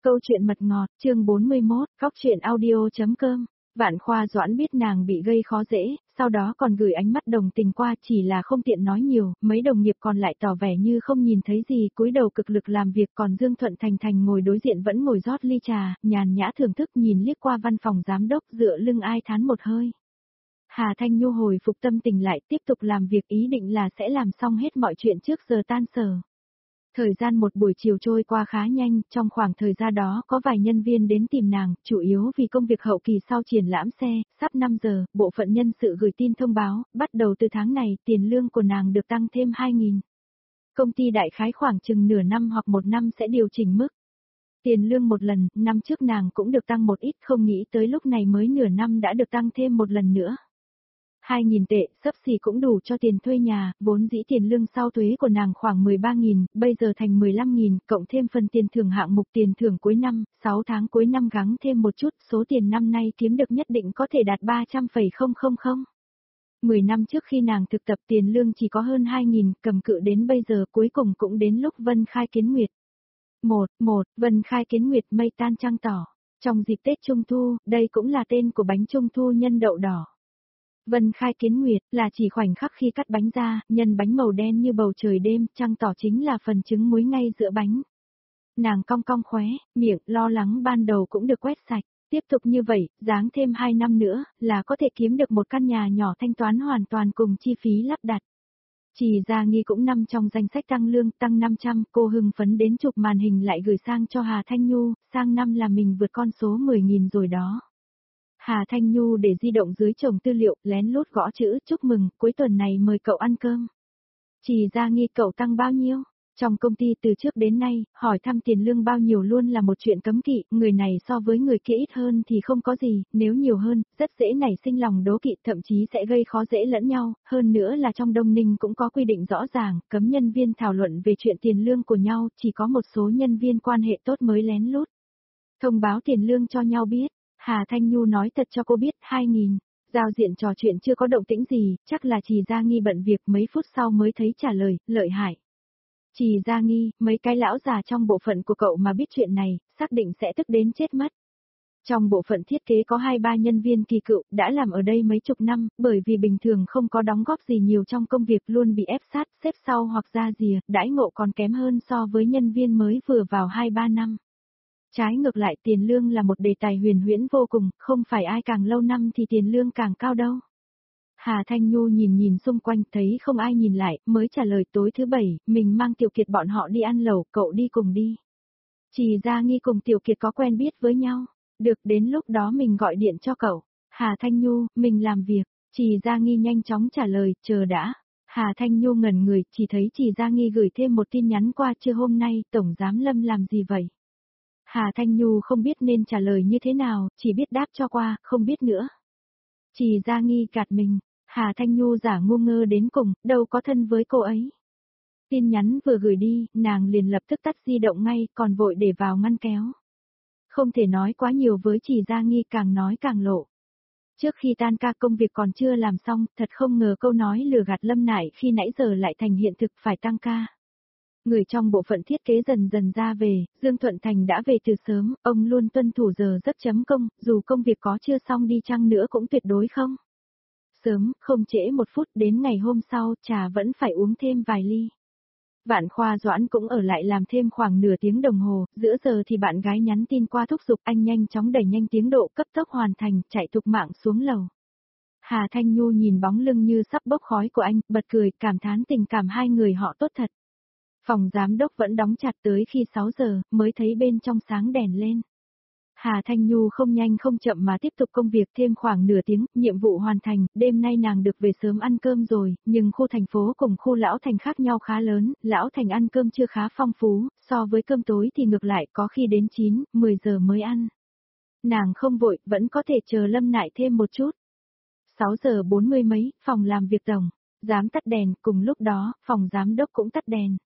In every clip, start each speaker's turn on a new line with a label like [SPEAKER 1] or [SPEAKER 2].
[SPEAKER 1] Câu chuyện mật ngọt, chương 41, góc truyện audio.com. Vạn Khoa Doãn biết nàng bị gây khó dễ, sau đó còn gửi ánh mắt đồng tình qua, chỉ là không tiện nói nhiều, mấy đồng nghiệp còn lại tỏ vẻ như không nhìn thấy gì, cúi đầu cực lực làm việc, còn Dương Thuận Thành Thành ngồi đối diện vẫn ngồi rót ly trà, nhàn nhã thưởng thức nhìn liếc qua văn phòng giám đốc dựa lưng ai thán một hơi. Hà Thanh Nhu hồi phục tâm tình lại tiếp tục làm việc, ý định là sẽ làm xong hết mọi chuyện trước giờ tan sở. Thời gian một buổi chiều trôi qua khá nhanh, trong khoảng thời gian đó có vài nhân viên đến tìm nàng, chủ yếu vì công việc hậu kỳ sau triển lãm xe, sắp 5 giờ, bộ phận nhân sự gửi tin thông báo, bắt đầu từ tháng này, tiền lương của nàng được tăng thêm 2.000. Công ty đại khái khoảng chừng nửa năm hoặc một năm sẽ điều chỉnh mức. Tiền lương một lần, năm trước nàng cũng được tăng một ít, không nghĩ tới lúc này mới nửa năm đã được tăng thêm một lần nữa. 2.000 tệ, xấp xỉ cũng đủ cho tiền thuê nhà, vốn dĩ tiền lương sau thuế của nàng khoảng 13.000, bây giờ thành 15.000, cộng thêm phần tiền thưởng hạng mục tiền thưởng cuối năm, 6 tháng cuối năm gắng thêm một chút, số tiền năm nay kiếm được nhất định có thể đạt 300,000. 10 năm trước khi nàng thực tập tiền lương chỉ có hơn 2.000, cầm cự đến bây giờ cuối cùng cũng đến lúc Vân Khai Kiến Nguyệt. Vân Khai Kiến Nguyệt mây tan trăng tỏ. Trong dịp Tết Trung Thu, đây cũng là tên của bánh Trung Thu nhân đậu đỏ. Vân Khai Kiến Nguyệt là chỉ khoảnh khắc khi cắt bánh ra, nhân bánh màu đen như bầu trời đêm, trăng tỏ chính là phần trứng muối ngay giữa bánh. Nàng cong cong khóe, miệng lo lắng ban đầu cũng được quét sạch, tiếp tục như vậy, dáng thêm 2 năm nữa, là có thể kiếm được một căn nhà nhỏ thanh toán hoàn toàn cùng chi phí lắp đặt. Chỉ Gia Nghi cũng nằm trong danh sách tăng lương, tăng 500, cô hưng phấn đến chụp màn hình lại gửi sang cho Hà Thanh Nhu, sang năm là mình vượt con số 10.000 rồi đó. Hà Thanh Nhu để di động dưới chồng tư liệu, lén lút gõ chữ, chúc mừng, cuối tuần này mời cậu ăn cơm. Chỉ Gia Nghi cậu tăng bao nhiêu? Trong công ty từ trước đến nay, hỏi thăm tiền lương bao nhiêu luôn là một chuyện cấm kỵ, người này so với người kia ít hơn thì không có gì, nếu nhiều hơn, rất dễ nảy sinh lòng đố kỵ, thậm chí sẽ gây khó dễ lẫn nhau, hơn nữa là trong Đông Ninh cũng có quy định rõ ràng, cấm nhân viên thảo luận về chuyện tiền lương của nhau, chỉ có một số nhân viên quan hệ tốt mới lén lút thông báo tiền lương cho nhau biết. Hà Thanh Nhu nói thật cho cô biết, 2.000. Giao diện trò chuyện chưa có động tĩnh gì, chắc là Trì Gia Nghi bận việc, mấy phút sau mới thấy trả lời, lợi hại. Trì Gia Nghi, mấy cái lão già trong bộ phận của cậu mà biết chuyện này, xác định sẽ tức đến chết mất. Trong bộ phận thiết kế có 2-3 nhân viên kỳ cựu, đã làm ở đây mấy chục năm, bởi vì bình thường không có đóng góp gì nhiều trong công việc luôn bị ép sát, xếp sau hoặc ra rìa, đãi ngộ còn kém hơn so với nhân viên mới vừa vào 2-3 năm. Trái ngược lại tiền lương là một đề tài huyền huyễn vô cùng, không phải ai càng lâu năm thì tiền lương càng cao đâu. Hà Thanh Nhu nhìn xung quanh thấy không ai nhìn lại, mới trả lời tối thứ 7, mình mang Tiểu Kiệt bọn họ đi ăn lẩu, cậu đi cùng đi. Trì Gia Nghi cùng Tiểu Kiệt có quen biết với nhau, được đến lúc đó mình gọi điện cho cậu. Hà Thanh Nhu, mình làm việc, Trì Gia Nghi nhanh chóng trả lời, chờ đã. Hà Thanh Nhu ngẩn người, chỉ thấy Trì Gia Nghi gửi thêm một tin nhắn qua, trưa hôm nay, Tổng Giám Lâm làm gì vậy? Hà Thanh Nhu không biết nên trả lời như thế nào, chỉ biết đáp cho qua, không biết nữa. Trì Gia Nghi gạt mình, Hà Thanh Nhu giả ngu ngơ đến cùng, đâu có thân với cô ấy. Tin nhắn vừa gửi đi, nàng liền lập tức tắt di động ngay, còn vội để vào ngăn kéo. Không thể nói quá nhiều với Trì Gia Nghi, càng nói càng lộ. Trước khi tan ca công việc còn chưa làm xong, thật không ngờ câu nói lừa gạt Lâm Nại khi nãy giờ lại thành hiện thực, phải tăng ca. Người trong bộ phận thiết kế dần dần ra về, Dương Thuận Thành đã về từ sớm, ông luôn tuân thủ giờ giấc chấm công, dù công việc có chưa xong đi chăng nữa cũng tuyệt đối không. Sớm, không trễ một phút, đến ngày hôm sau, trà vẫn phải uống thêm vài ly. Vạn Khoa Doãn cũng ở lại làm thêm khoảng nửa tiếng đồng hồ, giữa giờ thì bạn gái nhắn tin qua thúc giục anh nhanh chóng đẩy nhanh tiến độ cấp tốc hoàn thành, chạy thục mạng xuống lầu. Hà Thanh Nhu nhìn bóng lưng như sắp bốc khói của anh, bật cười, cảm thán tình cảm hai người họ tốt thật. Phòng giám đốc vẫn đóng chặt tới khi 6 giờ, mới thấy bên trong sáng đèn lên. Hà Thanh Nhu không nhanh không chậm mà tiếp tục công việc thêm khoảng nửa tiếng, nhiệm vụ hoàn thành, đêm nay nàng được về sớm ăn cơm rồi, nhưng khu thành phố cùng khu Lão Thành khác nhau khá lớn, Lão Thành ăn cơm chưa khá phong phú, so với cơm tối thì ngược lại có khi đến 9, 10 giờ mới ăn. Nàng không vội, vẫn có thể chờ Lâm Nại thêm một chút. 6 giờ 40 mấy, phòng làm việc tổng, giám tắt đèn, cùng lúc đó, phòng giám đốc cũng tắt đèn.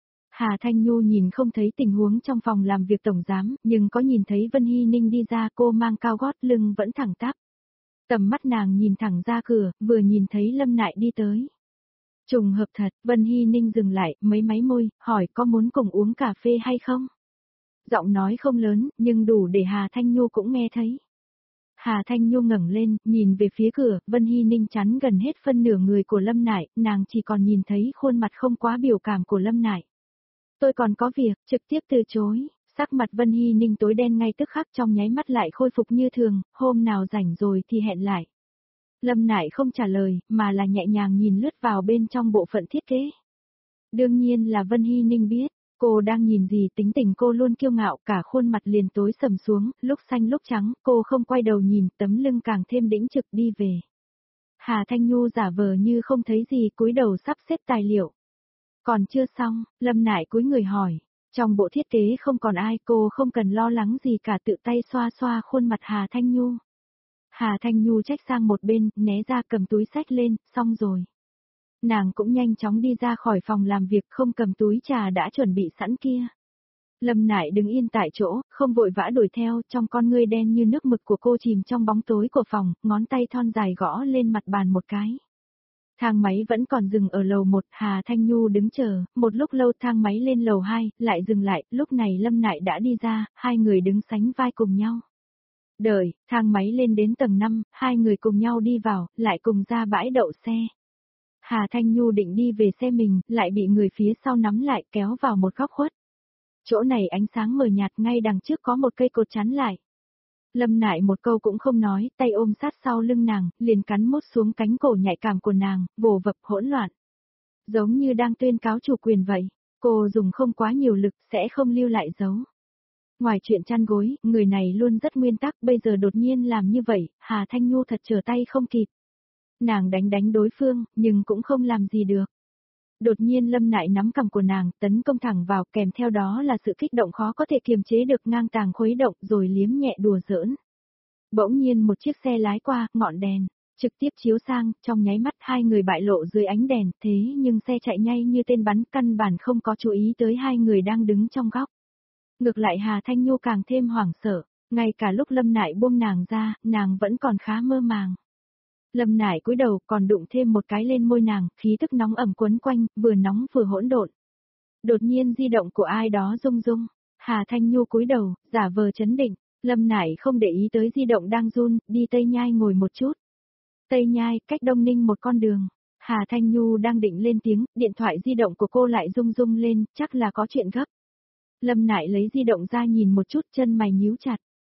[SPEAKER 1] Hà Thanh Nhu nhìn không thấy tình huống trong phòng làm việc tổng giám, nhưng có nhìn thấy Vân Hy Ninh đi ra, cô mang cao gót, lưng vẫn thẳng tắp. Tầm mắt nàng nhìn thẳng ra cửa, vừa nhìn thấy Lâm Nại đi tới. Trùng hợp thật, Vân Hy Ninh dừng lại, mấy máy môi, hỏi có muốn cùng uống cà phê hay không? Giọng nói không lớn, nhưng đủ để Hà Thanh Nhu cũng nghe thấy. Hà Thanh Nhu ngẩng lên, nhìn về phía cửa, Vân Hy Ninh chắn gần hết phân nửa người của Lâm Nại, nàng chỉ còn nhìn thấy khuôn mặt không quá biểu cảm của Lâm Nại. Tôi còn có việc, trực tiếp từ chối, sắc mặt Vân Hy Ninh tối đen ngay tức khắc trong nháy mắt lại khôi phục như thường, hôm nào rảnh rồi thì hẹn lại. Lâm Nại không trả lời, mà là nhẹ nhàng nhìn lướt vào bên trong bộ phận thiết kế. Đương nhiên là Vân Hy Ninh biết, cô đang nhìn gì, tính tình cô luôn kiêu ngạo, cả khuôn mặt liền tối sầm xuống, lúc xanh lúc trắng, cô không quay đầu nhìn, tấm lưng càng thêm đĩnh trực đi về. Hà Thanh Nhu giả vờ như không thấy gì, cúi đầu sắp xếp tài liệu. Còn chưa xong, Lâm Nại cúi người hỏi, trong bộ thiết kế không còn ai, cô không cần lo lắng gì cả, tự tay xoa xoa khuôn mặt Hà Thanh Nhu. Hà Thanh Nhu trách sang một bên, né ra cầm túi xách lên, xong rồi. Nàng cũng nhanh chóng đi ra khỏi phòng làm việc, không cầm túi trà đã chuẩn bị sẵn kia. Lâm Nại đứng yên tại chỗ, không vội vã đuổi theo, trong con ngươi đen như nước mực của cô chìm trong bóng tối của phòng, ngón tay thon dài gõ lên mặt bàn một cái. Thang máy vẫn còn dừng ở lầu 1, Hà Thanh Nhu đứng chờ, một lúc lâu thang máy lên lầu 2, lại dừng lại, lúc này Lâm Nại đã đi ra, hai người đứng sánh vai cùng nhau. Đợi, thang máy lên đến tầng 5, hai người cùng nhau đi vào, lại cùng ra bãi đậu xe. Hà Thanh Nhu định đi về xe mình, lại bị người phía sau nắm lại kéo vào một góc khuất. Chỗ này ánh sáng mờ nhạt, ngay đằng trước có một cây cột chắn lại. Lâm Nại một câu cũng không nói, tay ôm sát sau lưng nàng, liền cắn mốt xuống cánh cổ nhạy cảm của nàng, vồ vập hỗn loạn. Giống như đang tuyên cáo chủ quyền vậy, cô dùng không quá nhiều lực sẽ không lưu lại dấu. Ngoài chuyện chăn gối, người này luôn rất nguyên tắc, bây giờ đột nhiên làm như vậy, Hà Thanh Nhu thật trở tay không kịp. Nàng đánh đối phương, nhưng cũng không làm gì được. Đột nhiên Lâm Nại nắm cằm của nàng, tấn công thẳng vào, kèm theo đó là sự kích động khó có thể kiềm chế được, ngang tàng khuấy động rồi liếm nhẹ đùa giỡn. Bỗng nhiên một chiếc xe lái qua, ngọn đèn trực tiếp chiếu sang, trong nháy mắt hai người bại lộ dưới ánh đèn, thế nhưng xe chạy nhanh như tên bắn, căn bản không có chú ý tới hai người đang đứng trong góc. Ngược lại Hà Thanh Nhu càng thêm hoảng sợ, ngay cả lúc Lâm Nại buông nàng ra, nàng vẫn còn khá mơ màng. Lâm Nại cúi đầu còn đụng thêm một cái lên môi nàng, khí tức nóng ẩm quấn quanh, vừa nóng vừa hỗn độn. Đột nhiên di động của ai đó rung rung, Hà Thanh Nhu cúi đầu, giả vờ chấn định, Lâm Nại không để ý tới di động đang run, đi Tây Nhai ngồi một chút. Tây Nhai, cách Đông Ninh một con đường. Hà Thanh Nhu đang định lên tiếng, điện thoại di động của cô lại rung rung lên, chắc là có chuyện gấp. Lâm Nại lấy di động ra nhìn một chút, chân mày nhíu chặt.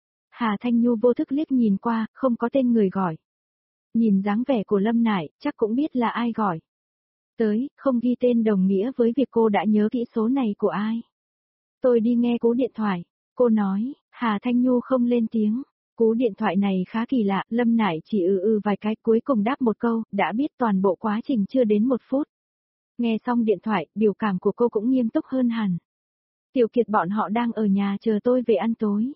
[SPEAKER 1] Hà Thanh Nhu vô thức liếc nhìn qua, không có tên người gọi. Nhìn dáng vẻ của Lâm Nại, chắc cũng biết là ai gọi. Tới, không ghi tên đồng nghĩa với việc cô đã nhớ kỹ số này của ai. Tôi đi nghe cú điện thoại. Cô nói, Hà Thanh Nhu không lên tiếng. Cú điện thoại này khá kỳ lạ, Lâm Nại chỉ vài cái, cuối cùng đáp một câu, đã biết toàn bộ quá trình chưa đến 1 phút. Nghe xong điện thoại, biểu cảm của cô cũng nghiêm túc hơn hẳn. Tiểu Kiệt bọn họ đang ở nhà chờ tôi về ăn tối.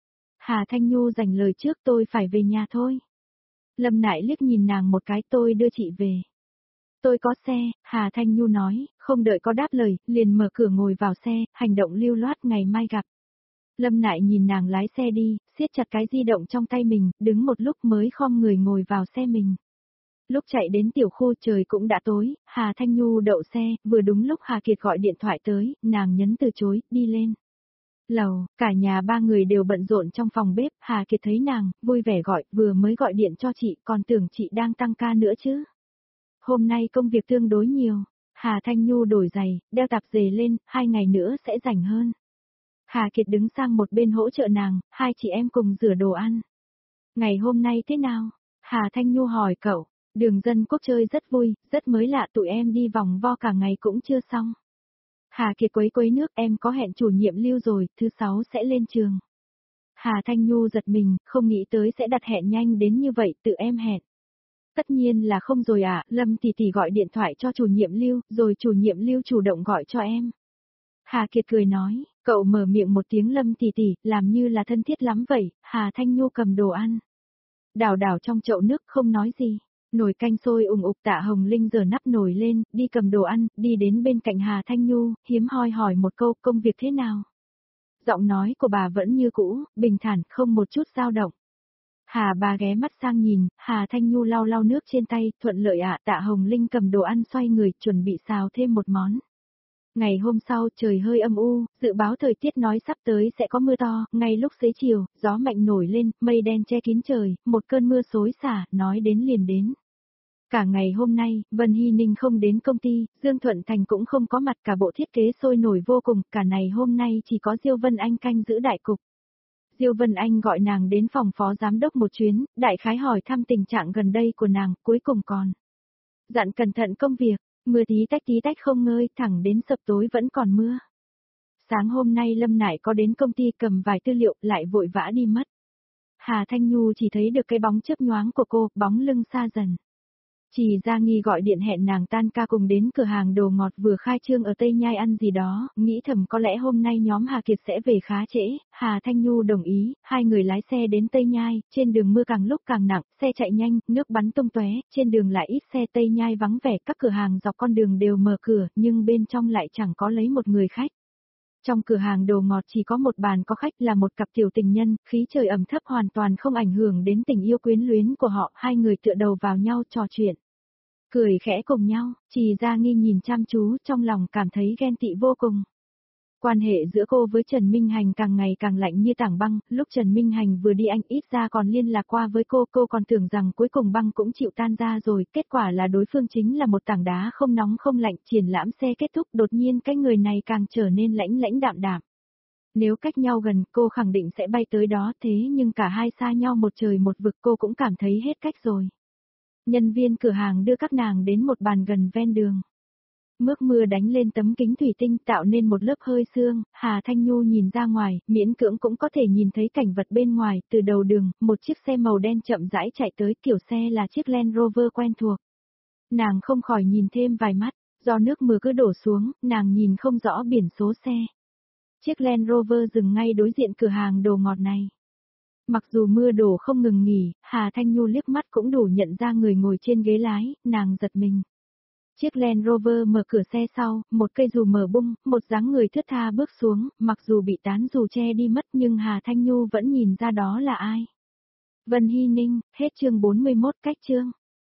[SPEAKER 1] Hà Thanh Nhu dành lời trước, tôi phải về nhà thôi. Lâm Nại liếc nhìn nàng một cái, tôi đưa chị về. Tôi có xe, Hà Thanh Nhu nói, không đợi có đáp lời, liền mở cửa ngồi vào xe, hành động lưu loát, ngày mai gặp. Lâm Nại nhìn nàng lái xe đi, siết chặt cái di động trong tay mình, đứng một lúc mới khom người ngồi vào xe mình. Lúc chạy đến tiểu khu trời cũng đã tối, Hà Thanh Nhu đậu xe, vừa đúng lúc Hà Kiệt gọi điện thoại tới, nàng nhấn từ chối, đi lên. Lầu, cả nhà ba người đều bận rộn trong phòng bếp, Hà Kiệt thấy nàng, vui vẻ gọi, vừa mới gọi điện cho chị, còn tưởng chị đang tăng ca nữa chứ. Hôm nay công việc tương đối nhiều, Hà Thanh Nhu đổi giày, đeo tạp dề lên, 2 ngày nữa sẽ rảnh hơn. Hà Kiệt đứng sang một bên hỗ trợ nàng, hai chị em cùng rửa đồ ăn. Ngày hôm nay thế nào? Hà Thanh Nhu hỏi cậu, Đường Dân Quốc chơi rất vui, rất mới lạ, tụi em đi vòng vo cả ngày cũng chưa xong. Hà Kiệt quấy nước, em có hẹn chủ nhiệm Lưu rồi, thứ 6 sẽ lên trường. Hà Thanh Nhu giật mình, không nghĩ tới sẽ đặt hẹn nhanh đến như vậy, tự em hẹn. Tất nhiên là không rồi ạ, Lâm tỷ tỷ gọi điện thoại cho chủ nhiệm Lưu, rồi chủ nhiệm Lưu chủ động gọi cho em. Hà Kiệt cười nói, cậu mở miệng một tiếng Lâm tỷ tỷ, làm như là thân thiết lắm vậy. Hà Thanh Nhu cầm đồ ăn. Đảo đảo trong chậu nước không nói gì. Nồi canh sôi ùng ục, Tạ Hồng Linh giở nắp nồi lên, đi cầm đồ ăn, đi đến bên cạnh Hà Thanh Nhu, hiếm hoi hỏi một câu, công việc thế nào? Giọng nói của bà vẫn như cũ, bình thản, không một chút dao động. Hà bà ghé mắt sang nhìn, Hà Thanh Nhu lau lau nước trên tay, thuận lợi ạ. Tạ Hồng Linh cầm đồ ăn xoay người, chuẩn bị xào thêm một món. Ngày hôm sau trời hơi âm u, dự báo thời tiết nói sắp tới sẽ có mưa to, ngay lúc xế chiều, gió mạnh nổi lên, mây đen che kín trời, một cơn mưa xối xả, nói đến liền đến. Cả ngày hôm nay, Vân Hy Ninh không đến công ty, Dương Thuận Thành cũng không có mặt, cả bộ thiết kế sôi nổi vô cùng, cả ngày hôm nay chỉ có Diêu Vân Anh canh giữ đại cục. Diêu Vân Anh gọi nàng đến phòng phó giám đốc một chuyến, đại khái hỏi thăm tình trạng gần đây của nàng, cuối cùng còn dặn cẩn thận công việc, mưa tí tách không ngơi, thẳng đến sập tối vẫn còn mưa. Sáng hôm nay Lâm Nải có đến công ty cầm vài tư liệu, lại vội vã đi mất. Hà Thanh Nhu chỉ thấy được cái bóng chớp nhoáng của cô, bóng lưng xa dần. Chỉ Gia Nghi gọi điện hẹn nàng tan ca cùng đến cửa hàng đồ ngọt vừa khai trương ở Tây Nhai ăn gì đó, nghĩ thầm có lẽ hôm nay nhóm Hà Kiệt sẽ về khá trễ, Hà Thanh Nhu đồng ý, hai người lái xe đến Tây Nhai, trên đường mưa càng lúc càng nặng, xe chạy nhanh, nước bắn tung tóe, trên đường lại ít xe. Tây Nhai vắng vẻ, các cửa hàng dọc con đường đều mở cửa, nhưng bên trong lại chẳng có lấy một người khách. Trong cửa hàng đồ ngọt chỉ có một bàn có khách là một cặp tiểu tình nhân, khí trời ẩm thấp hoàn toàn không ảnh hưởng đến tình yêu quyến luyến của họ, hai người tựa đầu vào nhau trò chuyện. Cười khẽ cùng nhau, Chỉ Gia Nghi nhìn chăm chú, trong lòng cảm thấy ghen tị vô cùng. Quan hệ giữa cô với Trần Minh Hành càng ngày càng lạnh như tảng băng, lúc Trần Minh Hành vừa đi anh ít ra còn liên lạc qua với cô còn tưởng rằng cuối cùng băng cũng chịu tan ra rồi, kết quả là đối phương chính là một tảng đá không nóng không lạnh. Triển lãm xe kết thúc, đột nhiên cái người này càng trở nên lãnh lãnh đạm đạm. Nếu cách nhau gần, cô khẳng định sẽ bay tới đó, thế nhưng cả hai xa nhau một trời một vực, cô cũng cảm thấy hết cách rồi. Nhân viên cửa hàng đưa các nàng đến một bàn gần ven đường. Mước mưa đánh lên tấm kính thủy tinh tạo nên một lớp hơi sương, Hà Thanh Nhu nhìn ra ngoài, miễn cưỡng cũng có thể nhìn thấy cảnh vật bên ngoài. Từ đầu đường, một chiếc xe màu đen chậm rãi chạy tới, kiểu xe là chiếc Land Rover quen thuộc. Nàng không khỏi nhìn thêm vài mắt, do nước mưa cứ đổ xuống, nàng nhìn không rõ biển số xe. Chiếc Land Rover dừng ngay đối diện cửa hàng đồ ngọt này. Mặc dù mưa đổ không ngừng nghỉ, Hà Thanh Nhu liếc mắt cũng đủ nhận ra người ngồi trên ghế lái, nàng giật mình. Chiếc Land Rover mở cửa xe sau, một cây dù mở bung, một dáng người thướt tha bước xuống, mặc dù bị tán dù che đi mất nhưng Hà Thanh Nhu vẫn nhìn ra đó là ai. Vân Hy Ninh, hết chương 41 cách chương.